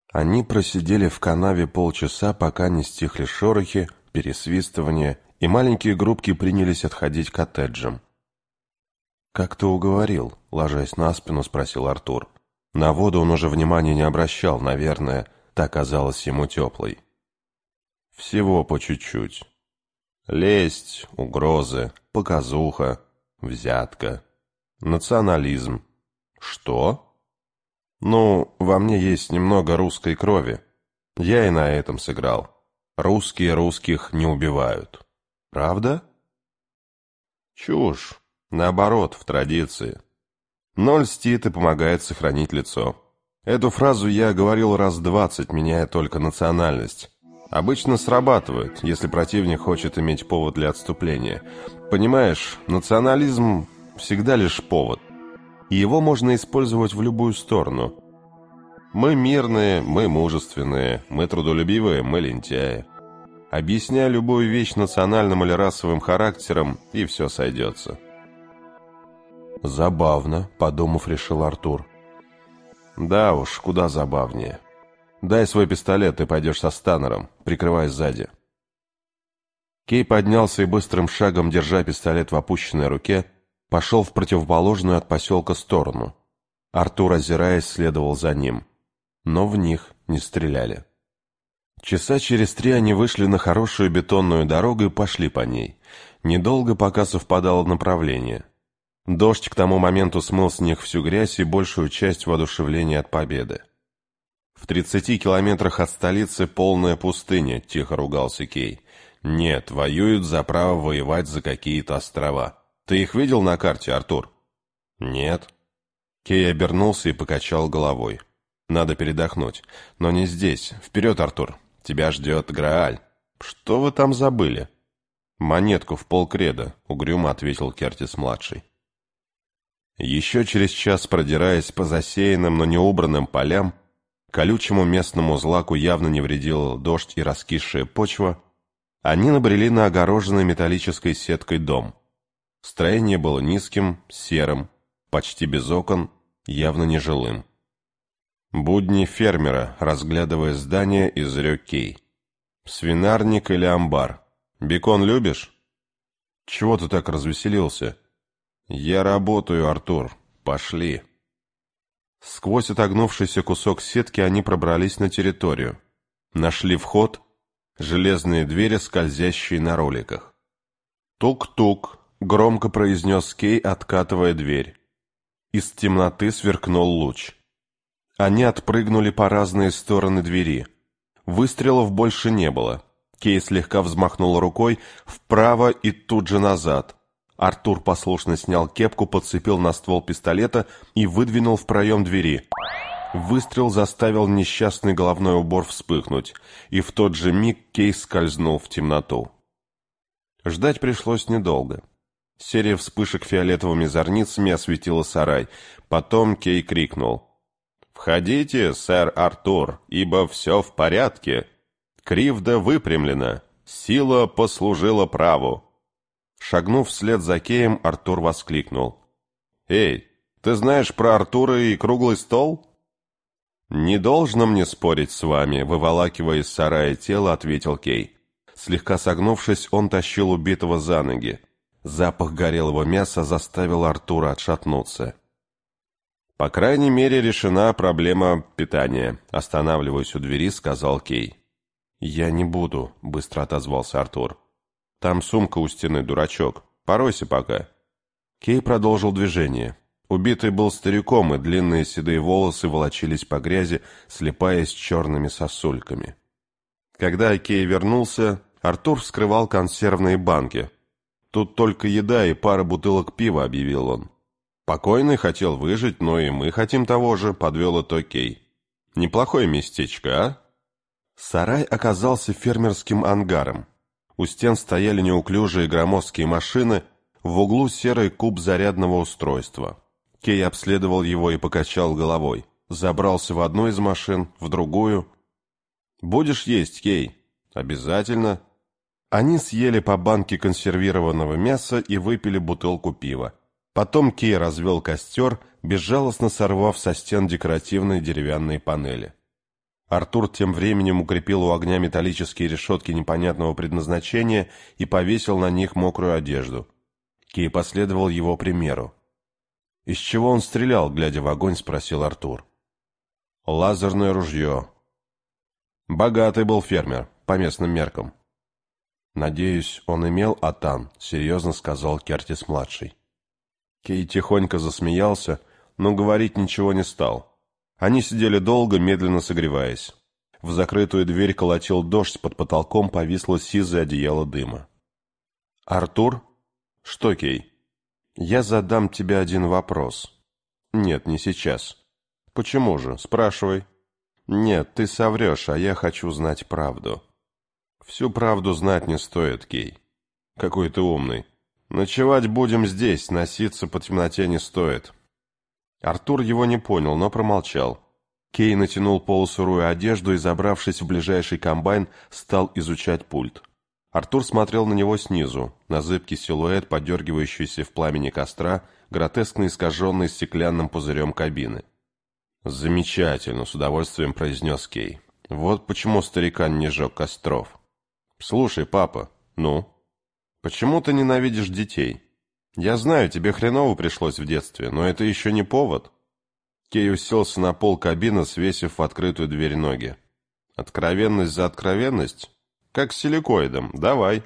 Они просидели в канаве полчаса, пока не стихли шорохи, пересвистывания, и маленькие группки принялись отходить к коттеджам. «Как ты уговорил?» — ложась на спину, спросил Артур. На воду он уже внимания не обращал, наверное, та казалась ему теплой. «Всего по чуть-чуть. Лесть, угрозы, показуха, взятка, национализм». «Что?» «Ну, во мне есть немного русской крови. Я и на этом сыграл. Русские русских не убивают». «Правда?» «Чушь. Наоборот, в традиции. Но льстит и помогает сохранить лицо. Эту фразу я говорил раз 20, меняя только национальность. Обычно срабатывает, если противник хочет иметь повод для отступления. Понимаешь, национализм всегда лишь повод. И его можно использовать в любую сторону. Мы мирные, мы мужественные, мы трудолюбивые, мы лентяи. Объясняй любую вещь национальным или расовым характером, и все сойдется. «Забавно», — подумав, решил Артур. «Да уж, куда забавнее. Дай свой пистолет, ты пойдешь со Станнером, прикрывай сзади». Кей поднялся и быстрым шагом, держа пистолет в опущенной руке, пошел в противоположную от поселка сторону. Артур, озираясь, следовал за ним. Но в них не стреляли. Часа через 3 они вышли на хорошую бетонную дорогу и пошли по ней. Недолго, пока совпадало направление. Дождь к тому моменту смыл с них всю грязь и большую часть воодушевления от победы. «В 30 километрах от столицы полная пустыня», — тихо ругался Кей. «Нет, воюют за право воевать за какие-то острова. Ты их видел на карте, Артур?» «Нет». Кей обернулся и покачал головой. «Надо передохнуть. Но не здесь. Вперед, Артур. Тебя ждет Грааль». «Что вы там забыли?» «Монетку в полкреда», — угрюмо ответил Кертис-младший. Еще через час, продираясь по засеянным, но не убранным полям, колючему местному злаку явно не вредил дождь и раскисшая почва, они набрели на огороженный металлической сеткой дом. Строение было низким, серым, почти без окон, явно нежилым. «Будни фермера», разглядывая здание, изрек Кей. «Свинарник или амбар? Бекон любишь?» «Чего ты так развеселился?» «Я работаю, Артур. Пошли». Сквозь отогнувшийся кусок сетки они пробрались на территорию. Нашли вход, железные двери, скользящие на роликах. «Тук-тук», — громко произнес Кей, откатывая дверь. Из темноты сверкнул луч. Они отпрыгнули по разные стороны двери. Выстрелов больше не было. Кей слегка взмахнул рукой вправо и тут же назад. Артур послушно снял кепку, подцепил на ствол пистолета и выдвинул в проем двери. Выстрел заставил несчастный головной убор вспыхнуть, и в тот же миг Кей скользнул в темноту. Ждать пришлось недолго. Серия вспышек фиолетовыми зорницами осветила сарай. Потом Кей крикнул: «Входите, сэр Артур, ибо все в порядке. Кривда выпрямлена, сила послужила праву». Шагнув вслед за Кеем, Артур воскликнул: «Эй, ты знаешь про Артура и круглый стол?» «Не должно мне спорить с вами», — выволакивая из сарая тело, ответил Кей. Слегка согнувшись, он тащил убитого за ноги. Запах горелого мяса заставил Артура отшатнуться. «По крайней мере, решена проблема питания», — останавливаясь у двери, сказал Кей. «Я не буду», — быстро отозвался Артур. «Там сумка у стены, дурачок. Поройся пока». Кей продолжил движение. Убитый был стариком, и длинные седые волосы волочились по грязи, слипаясь черными сосульками. Когда Кей вернулся, Артур вскрывал консервные банки. «Тут только еда и пара бутылок пива», — объявил он. «Покойный хотел выжить, но и мы хотим того же», — подвел итог Кей. «Неплохое местечко, а?» Сарай оказался фермерским ангаром. У стен стояли неуклюжие громоздкие машины, в углу серый куб зарядного устройства. Кей обследовал его и покачал головой. Забрался в одну из машин, в другую. «Будешь есть, Кей?» «Обязательно». Они съели по банке консервированного мяса и выпили бутылку пива. Потом Кей развел костер, безжалостно сорвав со стен декоративные деревянные панели. Артур тем временем укрепил у огня металлические решетки непонятного предназначения и повесил на них мокрую одежду. Кей последовал его примеру. «Из чего он стрелял?» — глядя в огонь, спросил Артур. «Лазерное ружье». «Богатый был фермер, по местным меркам». «Надеюсь, он имел атан», — серьезно сказал Кертис-младший. Кей тихонько засмеялся, но говорить ничего не стал. Они сидели долго, медленно согреваясь. В закрытую дверь колотил дождь, под потолком повисло сизое одеяло дыма. «Артур?» «Что, Кей?» «Я задам тебе один вопрос». «Нет, не сейчас». «Почему же? Спрашивай». «Нет, ты соврешь, а я хочу знать правду». «Всю правду знать не стоит, Кей». «Какой ты умный. Ночевать будем здесь, носиться по темноте не стоит». Артур его не понял, но промолчал. Кей натянул полусырую одежду и, забравшись в ближайший комбайн, стал изучать пульт. Артур смотрел на него снизу, на зыбкий силуэт, подергивающийся в пламени костра, гротескно искаженный стеклянным пузырем кабины. «Замечательно», — с удовольствием произнес Кей. «Вот почему старикан не жег костров». «Слушай, папа». «Ну?» «Почему ты ненавидишь детей?» «Я знаю, тебе хреново пришлось в детстве, но это еще не повод». Кей уселся на пол кабины, свесив в открытую дверь ноги. «Откровенность за откровенность? Как с силикоидом. Давай».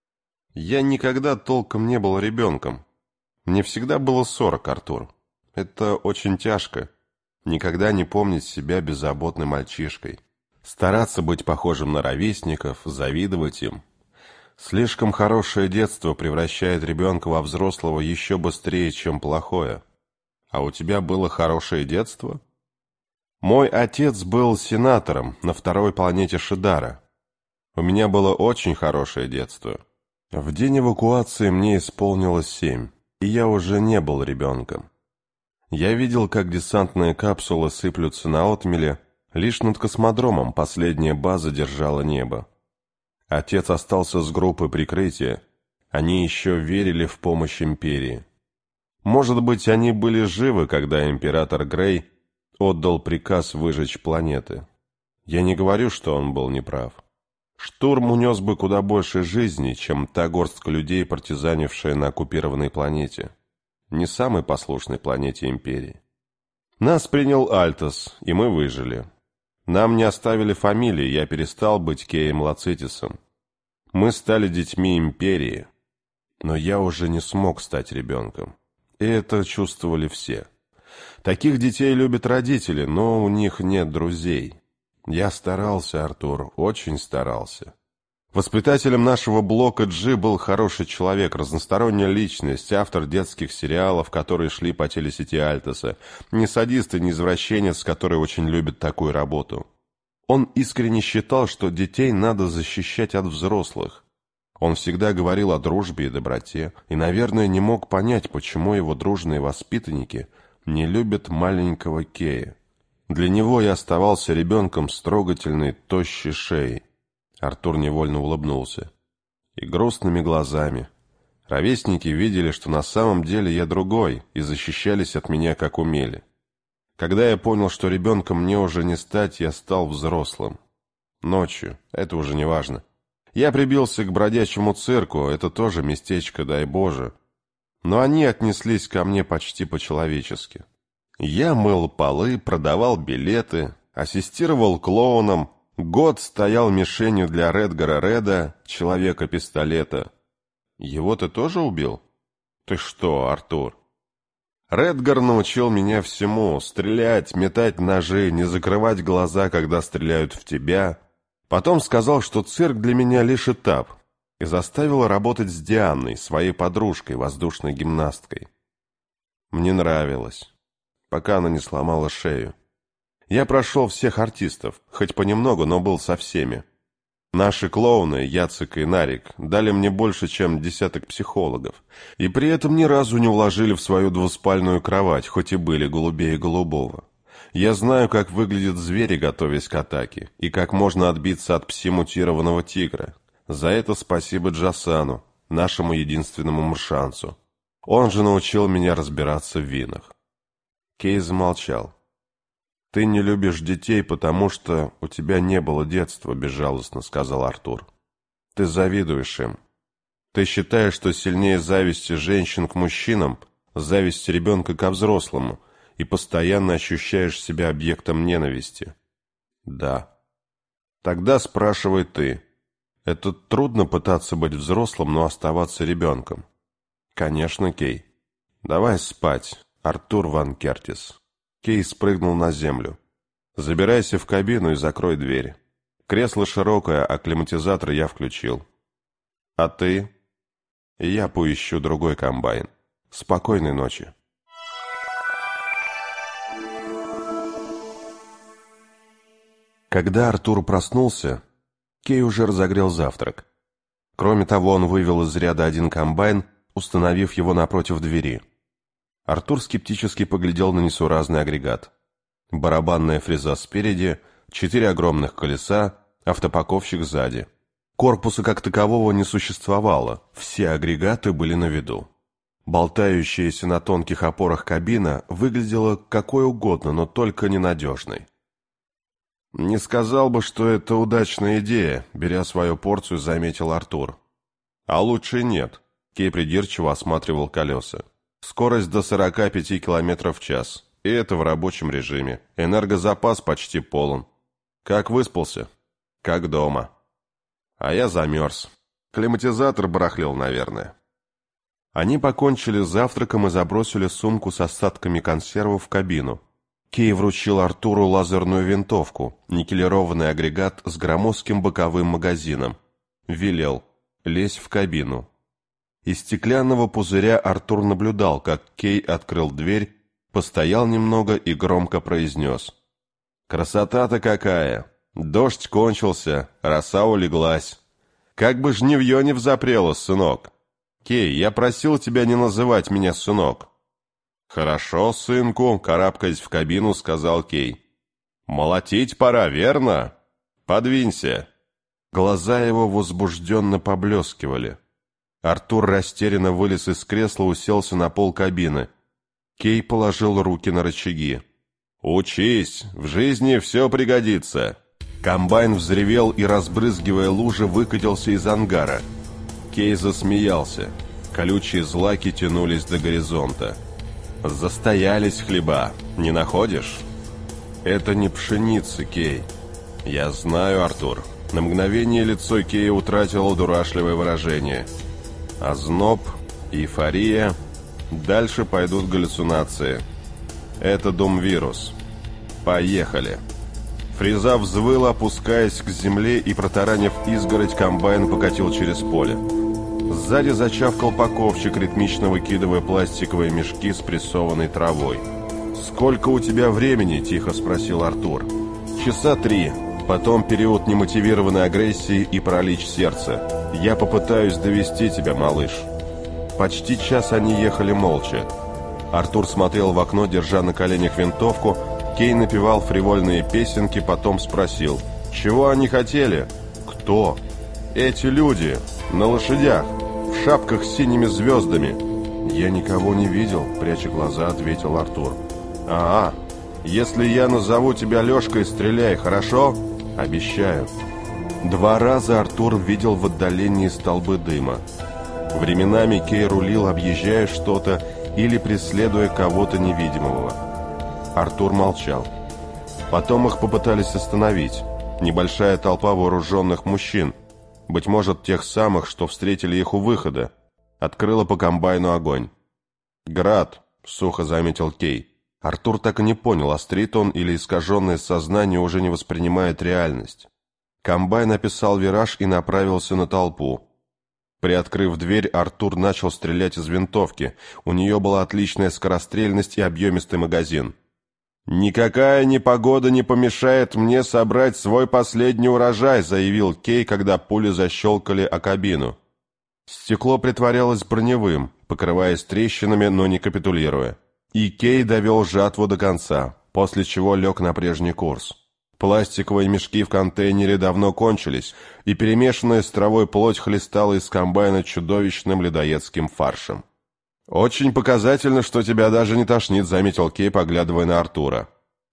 «Я никогда толком не был ребенком. Мне всегда было 40, Артур. Это очень тяжко. Никогда не помнить себя беззаботным мальчишкой. Стараться быть похожим на ровесников, завидовать им. Слишком хорошее детство превращает ребенка во взрослого еще быстрее, чем плохое. А у тебя было хорошее детство?» «Мой отец был сенатором на второй планете Шидара. У меня было очень хорошее детство. В день эвакуации мне исполнилось 7, и я уже не был ребенком. Я видел, как десантные капсулы сыплются на отмеле, лишь над космодромом последняя база держала небо. Отец остался с группой прикрытия, они еще верили в помощь империи. Может быть, они были живы, когда император Грей отдал приказ выжечь планеты. Я не говорю, что он был неправ. Штурм унес бы куда больше жизней, чем та горстка людей, партизанившая на оккупированной планете. Не самой послушной планете империи. Нас принял Альтос, и мы выжили. Нам не оставили фамилии, я перестал быть Кеем Лацитисом. Мы стали детьми империи. Но я уже не смог стать ребенком. И это чувствовали все. Таких детей любят родители, но у них нет друзей. Я старался, Артур, очень старался. Воспитателем нашего блока G был хороший человек, разносторонняя личность, автор детских сериалов, которые шли по телесети Альтоса, не садист и не извращенец, который очень любит такую работу. Он искренне считал, что детей надо защищать от взрослых. Он всегда говорил о дружбе и доброте, и, наверное, не мог понять, почему его дружные воспитанники не любят маленького Кея. Для него я оставался ребенком с трогательной, тощей шеей. Артур невольно улыбнулся. И грустными глазами. Ровесники видели, что на самом деле я другой, и защищались от меня, как умели. Когда я понял, что ребенком мне уже не стать, я стал взрослым. Ночью, это уже не важно. Я прибился к бродячему цирку, это тоже местечко, дай Боже. Но они отнеслись ко мне почти по-человечески. Я мыл полы, продавал билеты, ассистировал клоунам, год стоял мишенью для Редгара Реда, Человека-пистолета. Его ты тоже убил? Ты что, Артур? Редгар научил меня всему: стрелять, метать ножи, не закрывать глаза, когда стреляют в тебя. Потом сказал, что цирк для меня лишь этап, и заставил работать с Дианой, своей подружкой, воздушной гимнасткой. Мне нравилось, пока она не сломала шею. Я прошел всех артистов, хоть понемногу, но был со всеми. Наши клоуны, Яцек и Нарик, дали мне больше, чем десяток психологов, и при этом ни разу не уложили в свою двуспальную кровать, хоть и были голубее голубого. Я знаю, как выглядят звери, готовясь к атаке, и как можно отбиться от пси-мутированного тигра. За это спасибо Джасану, нашему единственному мршансу. Он же научил меня разбираться в винах. Кей замолчал. «Ты не любишь детей, потому что у тебя не было детства», — безжалостно сказал Артур. «Ты завидуешь им. Ты считаешь, что сильнее зависти женщин к мужчинам, зависти ребенка ко взрослому, и постоянно ощущаешь себя объектом ненависти». «Да». «Тогда спрашивай ты. Это трудно пытаться быть взрослым, но оставаться ребенком?» «Конечно, Кей. Давай спать, Артур Ван Кертис». Кей спрыгнул на землю. «Забирайся в кабину и закрой дверь. Кресло широкое, а климатизатор я включил. А ты?» «Я поищу другой комбайн. Спокойной ночи». Когда Артур проснулся, Кей уже разогрел завтрак. Кроме того, он вывел из ряда один комбайн, установив его напротив двери. Артур скептически поглядел на несуразный агрегат. Барабанная фреза спереди, 4 огромных колеса, автопаковщик сзади. Корпуса как такового не существовало, все агрегаты были на виду. Болтающаяся на тонких опорах кабина выглядела какой угодно, но только ненадежной. «Не сказал бы, что это удачная идея», — беря свою порцию, заметил Артур. «А лучше нет», — Кей придирчиво осматривал колеса. «Скорость до 45 км в час, и это в рабочем режиме. Энергозапас почти полон. Как выспался?» «Как дома». «А я замерз. Климатизатор барахлил, наверное». Они покончили с завтраком и забросили сумку с остатками консервов в кабину. Кей вручил Артуру лазерную винтовку, никелированный агрегат с громоздким боковым магазином. Велел: «Лезь в кабину». Из стеклянного пузыря Артур наблюдал, как Кей открыл дверь, постоял немного и громко произнес: «Красота-то какая! Дождь кончился, роса улеглась. Как бы жнивье не взапрело, сынок. Кей, я просил тебя не называть меня сынок». «Хорошо, сынку», — карабкаясь в кабину, сказал Кей. «Молотить пора, верно? Подвинься». Глаза его возбужденно поблескивали. Артур растерянно вылез из кресла, уселся на пол кабины. Кей положил руки на рычаги. «Учись, в жизни все пригодится». Комбайн взревел и, разбрызгивая лужи, выкатился из ангара. Кей засмеялся. Колючие злаки тянулись до горизонта. «Застоялись хлеба, не находишь?» «Это не пшеница, Кей». «Я знаю, Артур». На мгновение лицо Кея утратило дурашливое выражение. Озноб, эйфория. Дальше пойдут галлюцинации. Это дом-вирус. Поехали. Фреза взвыла, опускаясь к земле, и, протаранив изгородь, комбайн покатил через поле. Сзади зачавкал паковщик, ритмично выкидывая пластиковые мешки с прессованной травой. «Сколько у тебя времени?» – тихо спросил Артур. «Часа 3. Потом период немотивированной агрессии и паралич сердца. Я попытаюсь довести тебя, малыш». Почти час они ехали молча. Артур смотрел в окно, держа на коленях винтовку. Кей напевал фривольные песенки, потом спросил: «Чего они хотели?» «Кто?» «Эти люди, на лошадях, в шапках с синими звездами». «Я никого не видел», — пряча глаза, ответил Артур. «Ага, если я назову тебя Лешкой, стреляй, хорошо?» «Обещаю». 2 раза Артур видел в отдалении столбы дыма. Временами Кей рулил, объезжая что-то или преследуя кого-то невидимого. Артур молчал. Потом их попытались остановить. Небольшая толпа вооруженных мужчин, быть может, тех самых, что встретили их у выхода, открыла по комбайну огонь. «Град», — сухо заметил Кей. Артур так и не понял, острит он или искаженное сознание уже не воспринимает реальность. Комбайн описал вираж и направился на толпу. Приоткрыв дверь, Артур начал стрелять из винтовки. У нее была отличная скорострельность и объемистый магазин. «Никакая непогода не помешает мне собрать свой последний урожай», — заявил Кей, когда пули защелкали о кабину. Стекло притворялось броневым, покрываясь трещинами, но не капитулируя. И Кей довел жатву до конца, после чего лег на прежний курс. Пластиковые мешки в контейнере давно кончились, и перемешанная с травой плоть хлестала из комбайна чудовищным людоедским фаршем. «Очень показательно, что тебя даже не тошнит», — заметил Кей, поглядывая на Артура.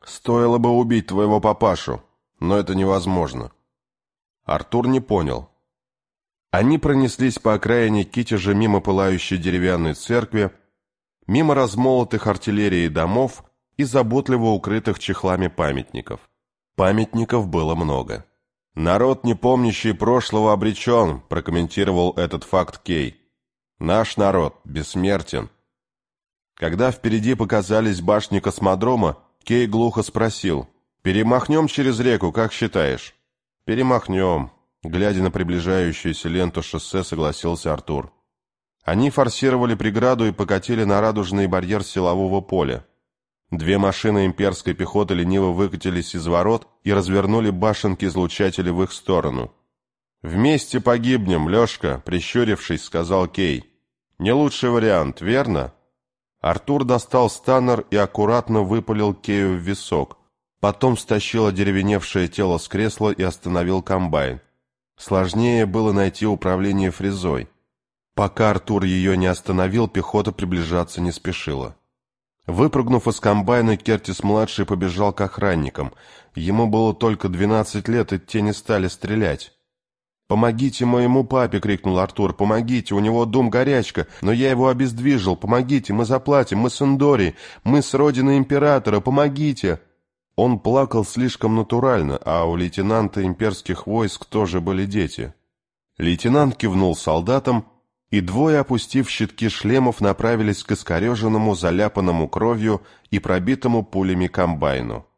«Стоило бы убить твоего папашу, но это невозможно». Артур не понял. Они пронеслись по окраине Китежа мимо пылающей деревянной церкви, мимо размолотых артиллерией домов и заботливо укрытых чехлами памятников. Памятников было много. «Народ, не помнящий прошлого, обречен», – прокомментировал этот факт Кей. «Наш народ бессмертен». Когда впереди показались башни космодрома, Кей глухо спросил: «Перемахнем через реку, как считаешь?» «Перемахнем», — глядя на приближающуюся ленту шоссе, согласился Артур. Они форсировали преграду и покатили на радужный барьер силового поля. Две машины имперской пехоты лениво выкатились из ворот и развернули башенки-излучатели в их сторону. «Вместе погибнем, Лешка», — прищурившись, сказал Кей. «Не лучший вариант, верно?» Артур достал станнер и аккуратно выпалил Кею в висок. Потом стащил одеревеневшее тело с кресла и остановил комбайн. Сложнее было найти управление фрезой. Пока Артур ее не остановил, пехота приближаться не спешила. Выпрыгнув из комбайна, Кертис-младший побежал к охранникам. Ему было только 12 лет, и те не стали стрелять. «Помогите моему папе!» — крикнул Артур. «Помогите! У него дум-горячка, но я его обездвижил! Помогите! Мы заплатим! Мы с Эндори! Мы с родины императора! Помогите!» Он плакал слишком натурально, а у лейтенанта имперских войск тоже были дети. Лейтенант кивнул солдатам, и двое, опустив щитки шлемов, направились к искореженному, заляпанному кровью и пробитому пулями комбайну.